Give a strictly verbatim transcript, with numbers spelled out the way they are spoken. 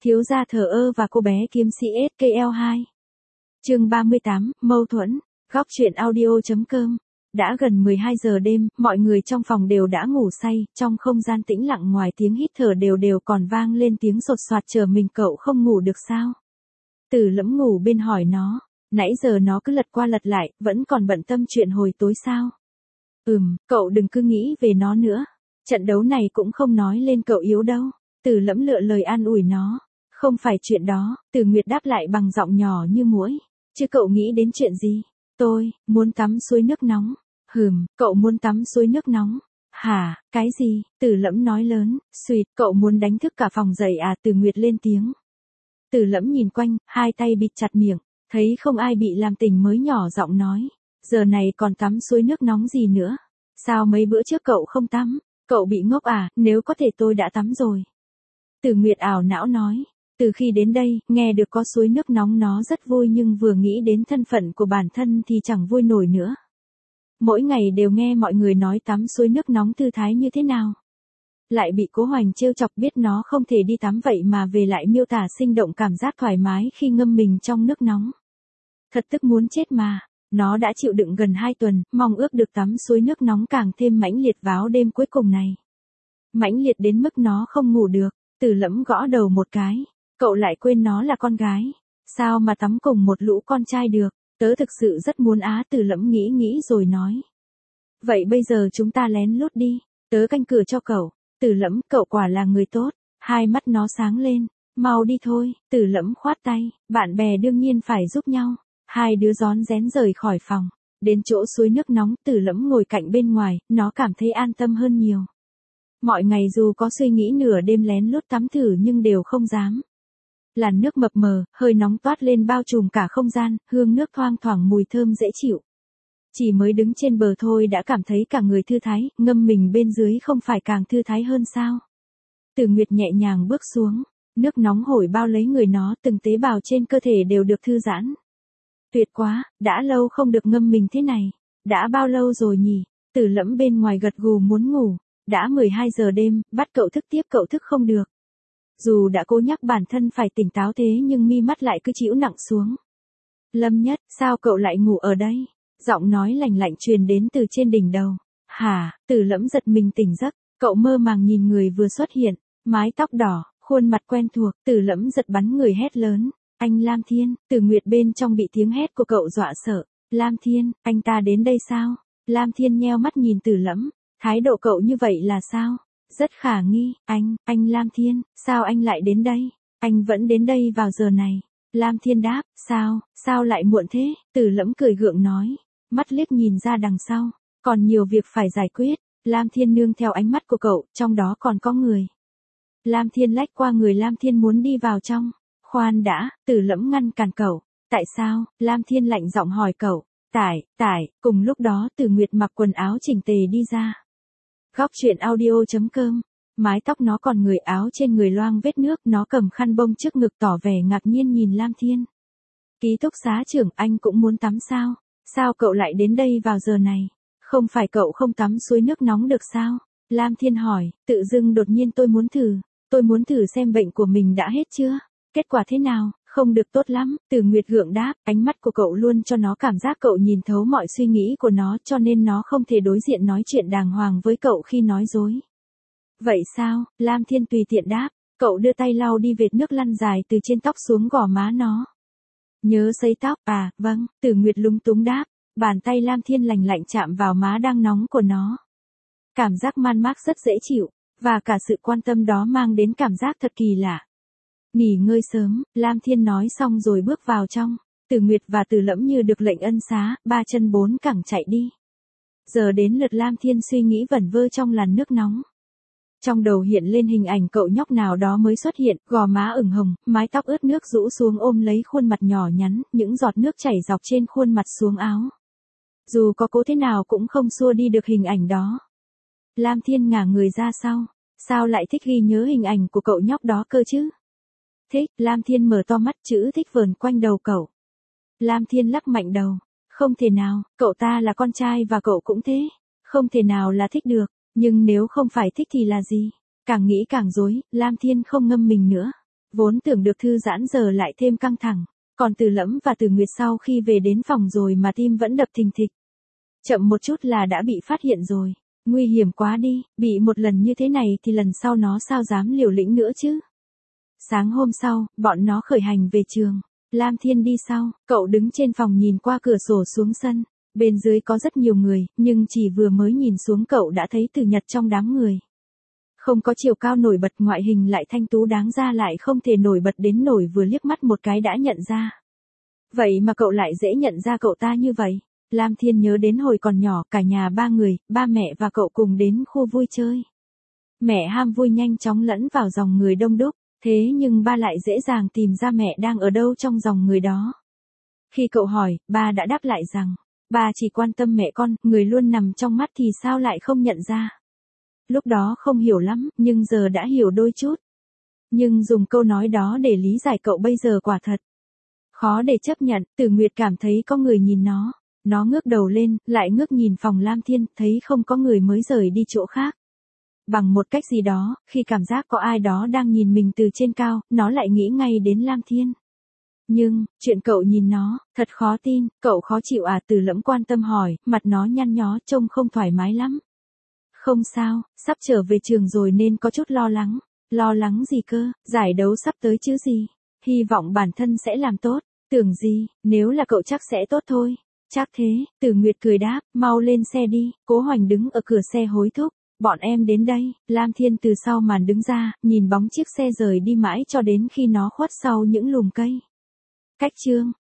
Thiếu gia thờ ơ và cô bé kiếm sĩ ét ca lờ hai. Chương ba mươi tám, mâu thuẫn. Góc truyện audio.com. Đã gần mười hai giờ đêm, mọi người trong phòng đều đã ngủ say, trong không gian tĩnh lặng ngoài tiếng hít thở đều đều còn vang lên tiếng sột soạt. Chờ mình, cậu không ngủ được sao? Từ Lẫm ngủ bên hỏi nó, nãy giờ nó cứ lật qua lật lại, vẫn còn bận tâm chuyện hồi tối sao? Ừm, cậu đừng cứ nghĩ về nó nữa. Trận đấu này cũng không nói lên cậu yếu đâu. Từ Lẫm lựa lời an ủi nó. Không phải chuyện đó, Từ Nguyệt đáp lại bằng giọng nhỏ như muỗi. Chứ cậu nghĩ đến chuyện gì? Tôi, muốn tắm suối nước nóng. Hừm, cậu muốn tắm suối nước nóng. Hả, cái gì? Từ Lẫm nói lớn, suýt, cậu muốn đánh thức cả phòng dậy à? Từ Nguyệt lên tiếng. Từ Lẫm nhìn quanh, hai tay bịt chặt miệng, thấy không ai bị làm tỉnh mới nhỏ giọng nói. Giờ này còn tắm suối nước nóng gì nữa? Sao mấy bữa trước cậu không tắm? Cậu bị ngốc à? Nếu có thể tôi đã tắm rồi. Từ Nguyệt ảo não nói. Từ khi đến đây, nghe được có suối nước nóng nó rất vui, nhưng vừa nghĩ đến thân phận của bản thân thì chẳng vui nổi nữa. Mỗi ngày đều nghe mọi người nói tắm suối nước nóng thư thái như thế nào. Lại bị Cố Hoành trêu chọc, biết nó không thể đi tắm vậy mà về lại miêu tả sinh động cảm giác thoải mái khi ngâm mình trong nước nóng. Thật tức muốn chết mà. Nó đã chịu đựng gần hai tuần, mong ước được tắm suối nước nóng càng thêm mãnh liệt vào đêm cuối cùng này. Mãnh liệt đến mức nó không ngủ được. Từ Lẫm gõ đầu một cái. Cậu lại quên nó là con gái. Sao mà tắm cùng một lũ con trai được? Tớ thực sự rất muốn á. Từ Lẫm nghĩ nghĩ rồi nói. Vậy bây giờ chúng ta lén lút đi. Tớ canh cửa cho cậu. Từ Lẫm, cậu quả là người tốt. Hai mắt nó sáng lên. Mau đi thôi. Từ Lẫm khoát tay. Bạn bè đương nhiên phải giúp nhau. Hai đứa rón rén rời khỏi phòng. Đến chỗ suối nước nóng, Từ Lẫm ngồi cạnh bên ngoài, nó cảm thấy an tâm hơn nhiều. Mọi ngày dù có suy nghĩ nửa đêm lén lút tắm thử nhưng đều không dám. Làn nước mập mờ, hơi nóng toát lên bao trùm cả không gian, hương nước thoang thoảng mùi thơm dễ chịu. Chỉ mới đứng trên bờ thôi đã cảm thấy cả người thư thái, ngâm mình bên dưới không phải càng thư thái hơn sao? Từ Nguyệt nhẹ nhàng bước xuống, nước nóng hổi bao lấy người nó, từng tế bào trên cơ thể đều được thư giãn. Tuyệt quá, đã lâu không được ngâm mình thế này. Đã bao lâu rồi nhỉ? Từ Lẫm bên ngoài gật gù muốn ngủ. Đã mười hai giờ đêm, bắt cậu thức tiếp cậu thức không được. Dù đã cố nhắc bản thân phải tỉnh táo thế nhưng mi mắt lại cứ chịu nặng xuống. Lâm Nhất, sao cậu lại ngủ ở đây? Giọng nói lành lạnh truyền đến từ trên đỉnh đầu. Hả? Từ Lẫm giật mình tỉnh giấc, cậu mơ màng nhìn người vừa xuất hiện, mái tóc đỏ, khuôn mặt quen thuộc. Từ Lẫm giật bắn người hét lớn. Anh Lam Thiên. Từ Nguyệt bên trong bị tiếng hét của cậu dọa sợ. Lam Thiên, anh ta đến đây sao? Lam Thiên nheo mắt nhìn Từ Lẫm. Thái độ cậu như vậy là sao? Rất khả nghi. Anh, anh Lam Thiên, sao anh lại đến đây? Anh vẫn đến đây vào giờ này. Lam Thiên đáp, sao, sao lại muộn thế? Từ Lẫm cười gượng nói, mắt liếc nhìn ra đằng sau, còn nhiều việc phải giải quyết. Lam Thiên nương theo ánh mắt của cậu, trong đó còn có người. Lam Thiên lách qua người Lam Thiên muốn đi vào trong. Khoan đã, Từ Lẫm ngăn cản cậu. Tại sao? Lam Thiên lạnh giọng hỏi cậu. Tải, tải, cùng lúc đó Từ Nguyệt mặc quần áo chỉnh tề đi ra. Góc truyện audio.com. Mái tóc nó còn người, áo trên người loang vết nước, nó cầm khăn bông trước ngực tỏ vẻ ngạc nhiên nhìn Lam Thiên. Ký túc xá trưởng, anh cũng muốn tắm sao? Sao cậu lại đến đây vào giờ này? Không phải cậu không tắm suối nước nóng được sao? Lam Thiên hỏi, tự dưng đột nhiên tôi muốn thử, tôi muốn thử xem bệnh của mình đã hết chưa? Kết quả thế nào? Không được tốt lắm. Từ Nguyệt gượng đáp, ánh mắt của cậu luôn cho nó cảm giác cậu nhìn thấu mọi suy nghĩ của nó, cho nên nó không thể đối diện nói chuyện đàng hoàng với cậu khi nói dối. Vậy sao? Lam Thiên tùy tiện đáp, cậu đưa tay lau đi vệt nước lăn dài từ trên tóc xuống gò má nó. Nhớ sấy tóc à? Vâng. Từ Nguyệt lúng túng đáp, bàn tay Lam Thiên lành lạnh chạm vào má đang nóng của nó. Cảm giác man mác rất dễ chịu, và cả sự quan tâm đó mang đến cảm giác thật kỳ lạ. Nghỉ ngơi sớm, Lam Thiên nói xong rồi bước vào trong. Từ Nguyệt và Từ Lẫm như được lệnh ân xá, ba chân bốn cẳng chạy đi. Giờ đến lượt Lam Thiên suy nghĩ vẩn vơ trong làn nước nóng. Trong đầu hiện lên hình ảnh cậu nhóc nào đó mới xuất hiện, gò má ửng hồng, mái tóc ướt nước rũ xuống ôm lấy khuôn mặt nhỏ nhắn, những giọt nước chảy dọc trên khuôn mặt xuống áo. Dù có cố thế nào cũng không xua đi được hình ảnh đó. Lam Thiên ngả người ra sau. Sao lại thích ghi nhớ hình ảnh của cậu nhóc đó cơ chứ? Thích. Lam Thiên mở to mắt, chữ thích vờn quanh đầu cậu. Lam Thiên lắc mạnh đầu. Không thể nào, cậu ta là con trai và cậu cũng thế. Không thể nào là thích được, nhưng nếu không phải thích thì là gì? Càng nghĩ càng rối, Lam Thiên không ngâm mình nữa. Vốn tưởng được thư giãn giờ lại thêm căng thẳng. Còn Từ Lẫm và Từ Nguyệt sau khi về đến phòng rồi mà tim vẫn đập thình thịch. Chậm một chút là đã bị phát hiện rồi. Nguy hiểm quá đi, bị một lần như thế này thì lần sau nó sao dám liều lĩnh nữa chứ. Sáng hôm sau, bọn nó khởi hành về trường. Lam Thiên đi sau, cậu đứng trên phòng nhìn qua cửa sổ xuống sân. Bên dưới có rất nhiều người, nhưng chỉ vừa mới nhìn xuống cậu đã thấy Từ Nhật trong đám người. Không có chiều cao nổi bật, ngoại hình lại thanh tú, đáng ra lại không thể nổi bật đến nổi vừa liếc mắt một cái đã nhận ra. Vậy mà cậu lại dễ nhận ra cậu ta như vậy. Lam Thiên nhớ đến hồi còn nhỏ, cả nhà ba người, ba mẹ và cậu cùng đến khu vui chơi. Mẹ ham vui nhanh chóng lẫn vào dòng người đông đúc, thế nhưng ba lại dễ dàng tìm ra mẹ đang ở đâu trong dòng người đó. Khi cậu hỏi, ba đã đáp lại rằng, ba chỉ quan tâm mẹ con, người luôn nằm trong mắt thì sao lại không nhận ra. Lúc đó không hiểu lắm, nhưng giờ đã hiểu đôi chút. Nhưng dùng câu nói đó để lý giải cậu bây giờ quả thật khó để chấp nhận. Từ Nguyệt cảm thấy có người nhìn nó. Nó ngước đầu lên, lại ngước nhìn phòng Lam Thiên, thấy không có người mới rời đi chỗ khác. Bằng một cách gì đó, khi cảm giác có ai đó đang nhìn mình từ trên cao, nó lại nghĩ ngay đến Lam Thiên. Nhưng, chuyện cậu nhìn nó, thật khó tin, cậu khó chịu à? Từ Lẫm quan tâm hỏi, mặt nó nhăn nhó, trông không thoải mái lắm. Không sao, sắp trở về trường rồi nên có chút lo lắng. Lo lắng gì cơ, giải đấu sắp tới chứ gì. Hy vọng bản thân sẽ làm tốt. Tưởng gì, nếu là cậu chắc sẽ tốt thôi. Chắc thế, Từ Nguyệt cười đáp, mau lên xe đi. Cố Hoành đứng ở cửa xe hối thúc, bọn em đến đây. Lam Thiên từ sau màn đứng ra, nhìn bóng chiếc xe rời đi mãi cho đến khi nó khuất sau những lùm cây. Cách chương